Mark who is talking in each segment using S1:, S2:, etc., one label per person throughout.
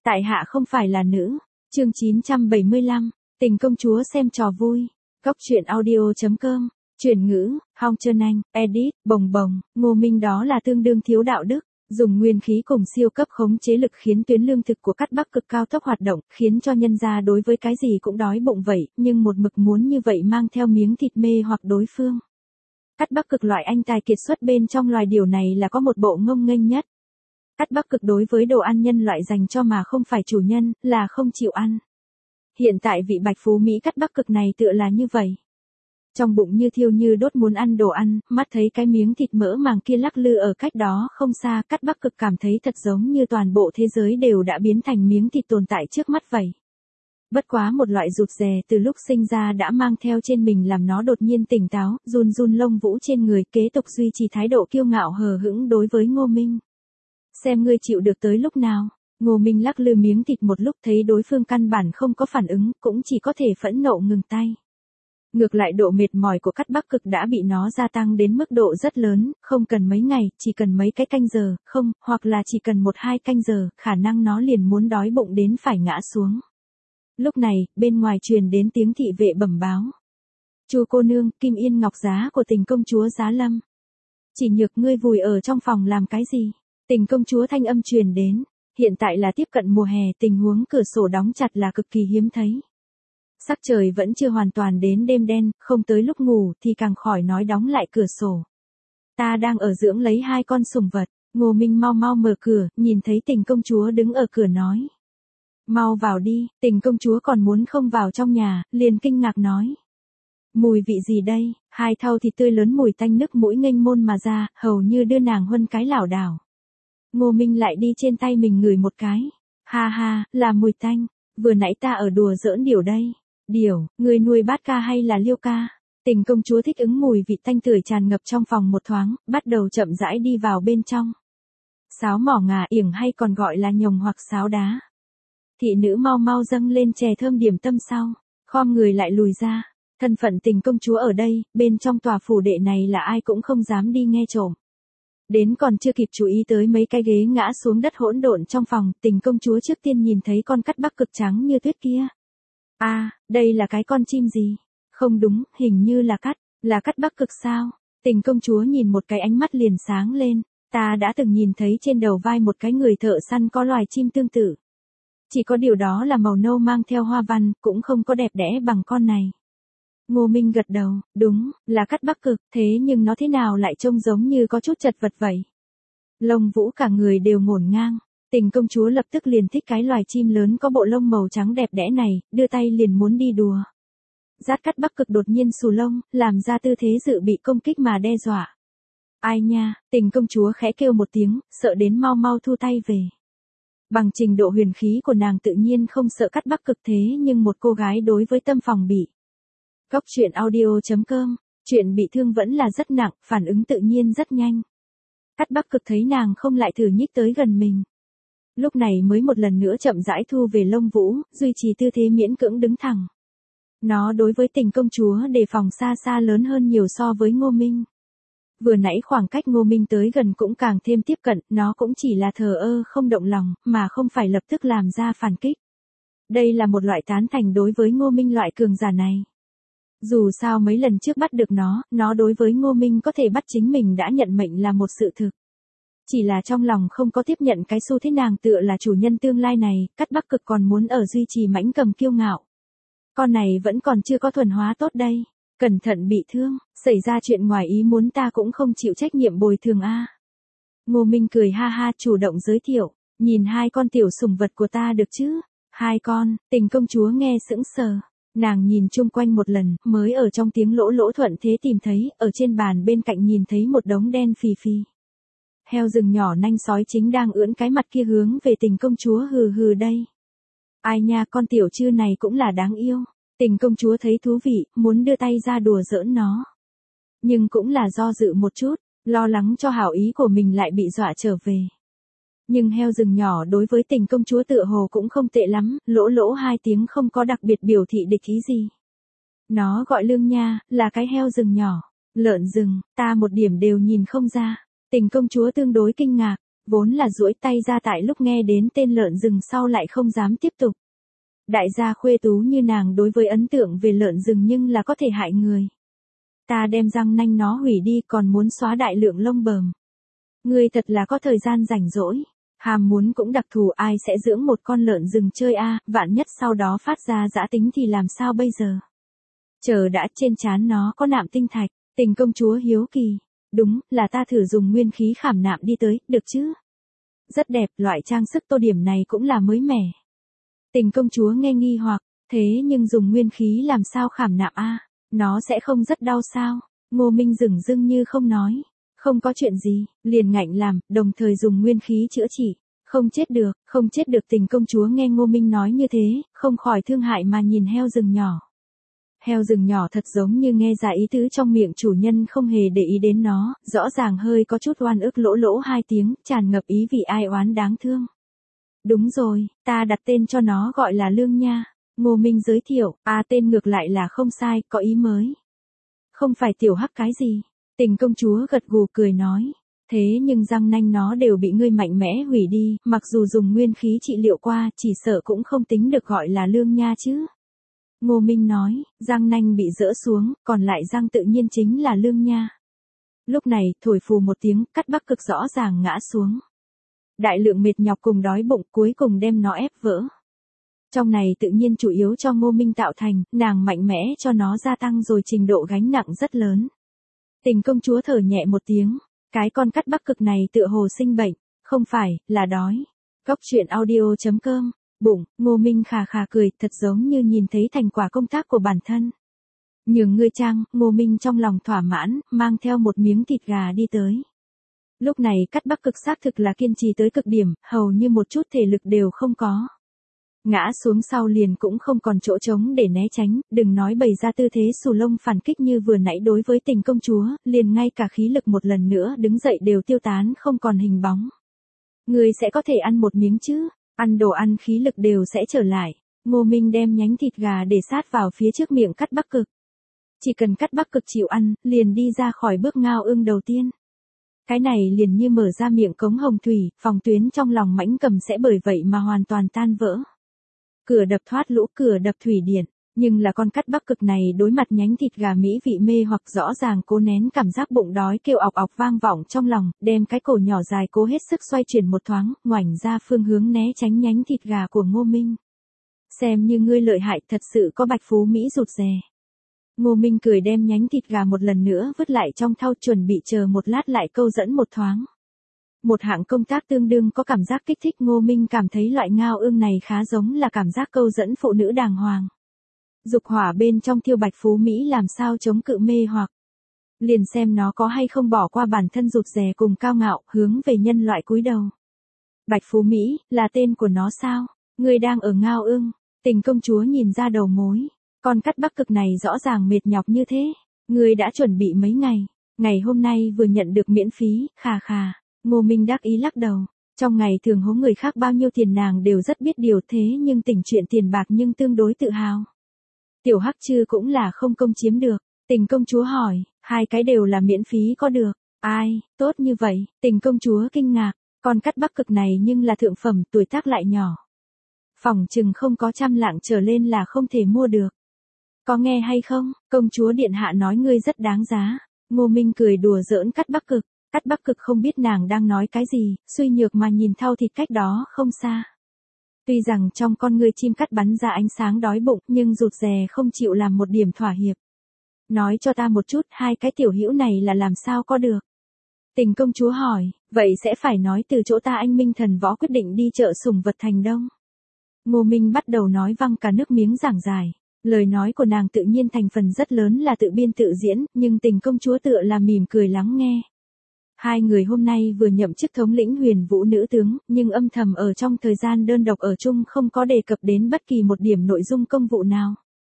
S1: Tại hạ không phải là nữ. Chương 975, Tình công chúa xem trò vui. Góc truyện audio.com. Chuyển ngữ, Hong Trân Anh, edit, bồng bồng, Ngô Minh đó là tương đương thiếu đạo đức, dùng nguyên khí cùng siêu cấp khống chế lực khiến tuyến lương thực của Cát Bắc Cực cao tốc hoạt động, khiến cho nhân gia đối với cái gì cũng đói bụng vậy, nhưng một mực muốn như vậy mang theo miếng thịt mê hoặc đối phương. Cát Bắc Cực loại anh tài kiệt xuất bên trong loài điều này là có một bộ ngông nghênh nhất. Cát Bắc Cực đối với đồ ăn nhân loại dành cho mà không phải chủ nhân, là không chịu ăn. Hiện tại vị bạch phú Mỹ Cát Bắc Cực này tựa là như vậy. Trong bụng như thiêu như đốt muốn ăn đồ ăn, mắt thấy cái miếng thịt mỡ màng kia lắc lư ở cách đó không xa, Cát Bắc Cực cảm thấy thật giống như toàn bộ thế giới đều đã biến thành miếng thịt tồn tại trước mắt vậy. Bất quá một loại rụt rè từ lúc sinh ra đã mang theo trên mình làm nó đột nhiên tỉnh táo, run run lông vũ trên người, kế tục duy trì thái độ kiêu ngạo hờ hững đối với Ngô Minh. Xem ngươi chịu được tới lúc nào. Ngô Minh lắc lư miếng thịt một lúc thấy đối phương căn bản không có phản ứng, cũng chỉ có thể phẫn nộ ngừng tay. Ngược lại độ mệt mỏi của Cát Bắc Cực đã bị nó gia tăng đến mức độ rất lớn, không cần mấy ngày, chỉ cần mấy cái canh giờ, không, hoặc là chỉ cần 1-2 canh giờ, khả năng nó liền muốn đói bụng đến phải ngã xuống. Lúc này, bên ngoài truyền đến tiếng thị vệ bẩm báo. Chu cô nương, Kim Yên Ngọc Giá của Tình công chúa giá lâm. Chỉ nhược ngươi vùi ở trong phòng làm cái gì? Tình công chúa thanh âm truyền đến. Hiện tại là tiếp cận mùa hè, tình huống cửa sổ đóng chặt là cực kỳ hiếm thấy. Sắc trời vẫn chưa hoàn toàn đến đêm đen, không tới lúc ngủ thì càng khỏi nói đóng lại cửa sổ. Ta đang ở dưỡng lấy 2 con sủng vật. Ngô Minh mau mau mở cửa, nhìn thấy Tình công chúa đứng ở cửa nói. Mau vào đi. Tình công chúa còn muốn không vào trong nhà, liền kinh ngạc nói. Mùi vị gì đây? 2 thau thịt tươi lớn mùi tanh nức mũi nghênh môn mà ra, hầu như đưa nàng huân cái lảo đảo. Ngô Minh lại đi trên tay mình ngửi một cái. Ha ha, là mùi tanh. Vừa nãy ta ở đùa giỡn điểu đây. Điểu, người nuôi bát ca hay là liêu ca? Tình công chúa thích ứng mùi vị tanh tưởi tràn ngập trong phòng một thoáng, bắt đầu chậm rãi đi vào bên trong. Sáo mỏ ngà yểng hay còn gọi là nhồng hoặc sáo đá. Thị nữ mau mau dâng lên chè thơm điểm tâm sau, khom người lại lùi ra. Thân phận Tình công chúa ở đây, bên trong tòa phủ đệ này là ai cũng không dám đi nghe trộm. Đến còn chưa kịp chú ý tới mấy cái ghế ngã xuống đất hỗn độn trong phòng, Tình công chúa trước tiên nhìn thấy con Cát Bắc Cực trắng như tuyết kia. Đây là cái con chim gì? Không đúng, hình như là Cát Bắc Cực sao? Tình công chúa nhìn một cái ánh mắt liền sáng lên, ta đã từng nhìn thấy trên đầu vai một cái người thợ săn có loài chim tương tự. Chỉ có điều đó là màu nâu mang theo hoa văn, cũng không có đẹp đẽ bằng con này. Ngô Minh gật đầu, đúng, là Cát Bắc Cực, thế nhưng nó thế nào lại trông giống như có chút chật vật vậy? Lông vũ cả người đều ngổn ngang. Tình công chúa lập tức liền thích cái loài chim lớn có bộ lông màu trắng đẹp đẽ này, đưa tay liền muốn đi đùa. Rát Cát Bắc Cực đột nhiên xù lông, làm ra tư thế dự bị công kích mà đe dọa. Ai nha, Tình công chúa khẽ kêu một tiếng, sợ đến mau mau thu tay về. Bằng trình độ huyền khí của nàng tự nhiên không sợ Cát Bắc Cực thế nhưng một cô gái đối với tâm phòng bị. Góc truyện audio.com, chuyện bị thương vẫn là rất nặng, phản ứng tự nhiên rất nhanh. Cát Bắc Cực thấy nàng không lại thử nhích tới gần mình. Lúc này mới một lần nữa chậm rãi thu về lông vũ, duy trì tư thế miễn cưỡng đứng thẳng. Nó đối với Tình công chúa đề phòng xa xa lớn hơn nhiều so với Ngô Minh. Vừa nãy khoảng cách Ngô Minh tới gần cũng càng thêm tiếp cận, nó cũng chỉ là thờ ơ không động lòng, mà không phải lập tức làm ra phản kích. Đây là một loại tán thành đối với Ngô Minh loại cường giả này. Dù sao mấy lần trước bắt được nó đối với Ngô Minh có thể bắt chính mình đã nhận mệnh là một sự thực. Chỉ là trong lòng không có tiếp nhận cái xu thế nàng tựa là chủ nhân tương lai này, Cát Bắc Cực còn muốn ở duy trì mãnh cầm kiêu ngạo. Con này vẫn còn chưa có thuần hóa tốt đây. Cẩn thận bị thương, xảy ra chuyện ngoài ý muốn ta cũng không chịu trách nhiệm bồi thường a. Ngô Minh cười ha ha chủ động giới thiệu, nhìn 2 con tiểu sủng vật của ta được chứ? 2 con, Tình công chúa nghe sững sờ. Nàng nhìn chung quanh một lần, mới ở trong tiếng lỗ lỗ thuận thế tìm thấy, ở trên bàn bên cạnh nhìn thấy một đống đen phì phì. Heo rừng nhỏ nanh sói chính đang ưỡn cái mặt kia hướng về Tình công chúa hừ hừ đây. Ai nha, con tiểu chư này cũng là đáng yêu. Tình công chúa thấy thú vị, muốn đưa tay ra đùa giỡn nó. Nhưng cũng là do dự một chút, lo lắng cho hảo ý của mình lại bị dọa trở về. Nhưng heo rừng nhỏ đối với Tình công chúa tựa hồ cũng không tệ lắm, lỗ lỗ 2 tiếng không có đặc biệt biểu thị địch ý gì. Nó gọi Lương nha, là cái heo rừng nhỏ. Lợn rừng, ta một điểm đều nhìn không ra. Tình công chúa tương đối kinh ngạc, vốn là duỗi tay ra tại lúc nghe đến tên lợn rừng sau lại không dám tiếp tục. Đại gia khuê tú như nàng đối với ấn tượng về lợn rừng nhưng là có thể hại người. Ta đem răng nanh nó hủy đi còn muốn xóa đại lượng lông bờm. Ngươi thật là có thời gian rảnh rỗi. Hàm muốn cũng đặc thù ai sẽ dưỡng một con lợn rừng chơi a, vạn nhất sau đó phát ra dã tính thì làm sao bây giờ? Chờ đã, trên trán nó có nạm tinh thạch, Tình công chúa hiếu kỳ. Đúng, là ta thử dùng nguyên khí khảm nạm đi tới, được chứ? Rất đẹp, loại trang sức tô điểm này cũng là mới mẻ. Tình công chúa nghe nghi hoặc, thế nhưng dùng nguyên khí làm sao khảm nạm a? Nó sẽ không rất đau sao? Ngô Minh dửng dưng như không nói. Không có chuyện gì, liền ngạnh làm, đồng thời dùng nguyên khí chữa trị. Không chết được, không chết được. Tình công chúa nghe Ngô Minh nói như thế, không khỏi thương hại mà nhìn heo rừng nhỏ. Heo rừng nhỏ thật giống như nghe ra ý tứ trong miệng chủ nhân không hề để ý đến nó, rõ ràng hơi có chút oan ức lỗ lỗ hai tiếng, tràn ngập ý vị ai oán đáng thương. Đúng rồi, ta đặt tên cho nó gọi là Lương nha. Ngô Minh giới thiệu, tên ngược lại là không sai, có ý mới. Không phải tiểu hắc cái gì. Tình công chúa gật gù cười nói. Thế nhưng răng nanh nó đều bị ngươi mạnh mẽ hủy đi, mặc dù dùng nguyên khí trị liệu qua, chỉ sợ cũng không tính được gọi là Lương nha chứ. Ngô Minh nói, răng nanh bị rỡ xuống, còn lại răng tự nhiên chính là Lương nha. Lúc này, thổi phù một tiếng, cắt Bắc Cực rõ ràng ngã xuống. Đại lượng mệt nhọc cùng đói bụng cuối cùng đem nó ép vỡ. Trong này tự nhiên chủ yếu cho Ngô Minh tạo thành, nàng mạnh mẽ cho nó gia tăng rồi trình độ gánh nặng rất lớn. Tình công chúa thở nhẹ một tiếng, cái con cắt Bắc Cực này tựa hồ sinh bệnh, không phải, là đói. Góc truyện audio.com, bụng, Ngô Minh khà khà cười, thật giống như nhìn thấy thành quả công tác của bản thân. Nhường ngươi trang, Ngô Minh trong lòng thỏa mãn, mang theo một miếng thịt gà đi tới. Lúc này cắt Bắc Cực xác thực là kiên trì tới cực điểm, hầu như một chút thể lực đều không có. Ngã xuống sau liền cũng không còn chỗ trống để né tránh, đừng nói bày ra tư thế xù lông phản kích như vừa nãy đối với Tình công chúa, liền ngay cả khí lực một lần nữa đứng dậy đều tiêu tán không còn hình bóng. Người sẽ có thể ăn một miếng chứ, ăn đồ ăn khí lực đều sẽ trở lại. Ngô Minh đem nhánh thịt gà để sát vào phía trước miệng cắt Bắc Cực. Chỉ cần cắt Bắc Cực chịu ăn, liền đi ra khỏi bước ngao ương đầu tiên. Cái này liền như mở ra miệng cống hồng thủy, phòng tuyến trong lòng mãnh cầm sẽ bởi vậy mà hoàn toàn tan vỡ. Cửa đập thoát lũ, cửa đập thủy điện, nhưng là con cắt Bắc Cực này đối mặt nhánh thịt gà mỹ vị mê hoặc rõ ràng cố nén cảm giác bụng đói kêu ọc ọc vang vọng trong lòng, đem cái cổ nhỏ dài cố hết sức xoay chuyển một thoáng, ngoảnh ra phương hướng né tránh nhánh thịt gà của Ngô Minh. Xem như ngươi lợi hại, thật sự có bạch phú Mỹ rụt rè. Ngô Minh cười đem nhánh thịt gà một lần nữa vứt lại trong thau, chuẩn bị chờ một lát lại câu dẫn một thoáng. Một hạng công tác tương đương có cảm giác kích thích. Ngô Minh cảm thấy loại ngao ương này khá giống là cảm giác câu dẫn phụ nữ đàng hoàng. Dục hỏa bên trong thiêu bạch phú Mỹ làm sao chống cự mê hoặc. Liền xem nó có hay không bỏ qua bản thân rụt rè cùng cao ngạo, hướng về nhân loại cúi đầu. Bạch phú Mỹ, là tên của nó sao? Ngươi đang ở ngao ương. Tình công chúa nhìn ra đầu mối. Con cắt Bắc Cực này rõ ràng mệt nhọc như thế. Ngươi đã chuẩn bị mấy ngày. Ngày hôm nay vừa nhận được miễn phí, khà khà. Ngô Minh đắc ý lắc đầu. Trong ngày thường hố người khác bao nhiêu tiền nàng đều rất biết điều, thế nhưng Tình chuyện tiền bạc nhưng tương đối tự hào. Tiểu Hắc Trư cũng là không công chiếm được. Tình công chúa hỏi, hai cái đều là miễn phí có được. Ai, tốt như vậy. Tình công chúa kinh ngạc, con cắt Bắc Cực này nhưng là thượng phẩm, tuổi tác lại nhỏ. Phỏng chừng không có 100 lạng trở lên là không thể mua được. Có nghe hay không, công chúa điện hạ nói ngươi rất đáng giá. Ngô Minh cười đùa giỡn cắt Bắc Cực. Cắt Bắc Cực không biết nàng đang nói cái gì, suy nhược mà nhìn thau thịt cách đó không xa. Tuy rằng trong con ngươi chim cắt bắn ra ánh sáng đói bụng, nhưng rụt rè không chịu làm một điểm thỏa hiệp. Nói cho ta một chút, hai cái tiểu hữu này là làm sao có được? Tình công chúa hỏi, vậy sẽ phải nói từ chỗ ta anh Minh thần võ quyết định đi chợ sủng vật thành Đông. Ngô Minh bắt đầu nói văng cả nước miếng giảng giải. Lời nói của nàng tự nhiên thành phần rất lớn là tự biên tự diễn, nhưng Tình công chúa tựa là mỉm cười lắng nghe. Hai người hôm nay vừa nhậm chức thống lĩnh Huyền Vũ nữ tướng, nhưng âm thầm ở trong thời gian đơn độc ở chung không có đề cập đến bất kỳ một điểm nội dung công vụ nào.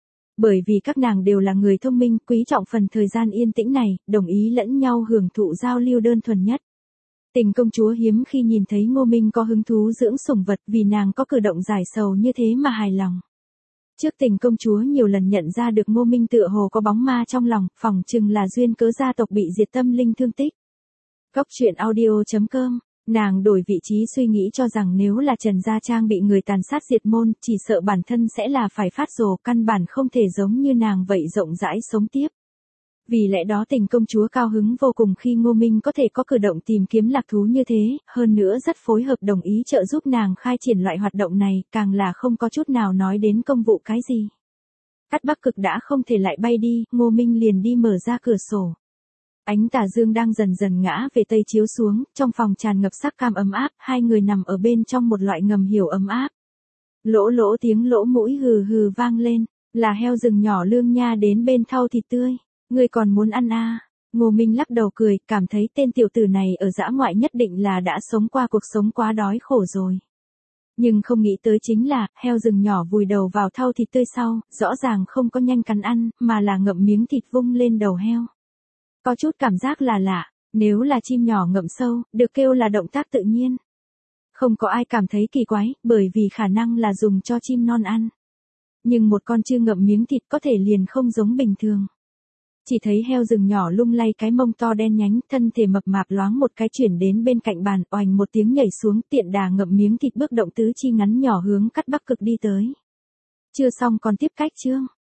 S1: Bởi vì các nàng đều là người thông minh, quý trọng phần thời gian yên tĩnh này, đồng ý lẫn nhau hưởng thụ giao lưu đơn thuần nhất. Tình công chúa hiếm khi nhìn thấy Ngô Minh có hứng thú dưỡng sủng vật, vì nàng có cử động giải sầu như thế mà hài lòng. Trước Tình công chúa nhiều lần nhận ra được Ngô Minh tựa hồ có bóng ma trong lòng, phỏng chừng là duyên cớ gia tộc bị diệt tâm linh thương tích. Góc truyện audio.com, Nàng đổi vị trí suy nghĩ cho rằng nếu là Trần Gia Trang bị người tàn sát diệt môn, chỉ sợ bản thân sẽ là phải phát rồ, căn bản không thể giống như nàng vậy rộng rãi sống tiếp. Vì lẽ đó Tình công chúa cao hứng vô cùng khi Ngô Minh có thể có cử động tìm kiếm lạc thú như thế, hơn nữa rất phối hợp đồng ý trợ giúp nàng khai triển loại hoạt động này, càng là không có chút nào nói đến công vụ cái gì. Cát Bắc Cực đã không thể lại bay đi, Ngô Minh liền đi mở ra cửa sổ. Ánh tà dương đang dần dần ngã về tây chiếu xuống, trong phòng tràn ngập sắc cam ấm áp, hai người nằm ở bên trong một loại ngầm hiểu ấm áp. Lỗ lỗ tiếng lỗ mũi hừ hừ vang lên, là heo rừng nhỏ Lương Nha đến bên thau thịt tươi. Ngươi còn muốn ăn à? Ngô Minh lắc đầu cười, cảm thấy tên tiểu tử này ở dã ngoại nhất định là đã sống qua cuộc sống quá đói khổ rồi. Nhưng không nghĩ tới chính là, heo rừng nhỏ vùi đầu vào thau thịt tươi sau, rõ ràng không có nhanh cắn ăn, mà là ngậm miếng thịt vung lên đầu heo. Có chút cảm giác là lạ, nếu là chim nhỏ ngậm sâu, được kêu là động tác tự nhiên. Không có ai cảm thấy kỳ quái, bởi vì khả năng là dùng cho chim non ăn. Nhưng một con chưa ngậm miếng thịt có thể liền không giống bình thường. Chỉ thấy heo rừng nhỏ lung lay cái mông to đen nhánh, thân thể mập mạp loáng một cái chuyển đến bên cạnh bàn, oành một tiếng nhảy xuống, tiện đà ngậm miếng thịt bước động tứ chi ngắn nhỏ hướng Cát Bắc Cực đi tới. Chưa xong còn tiếp cách chương.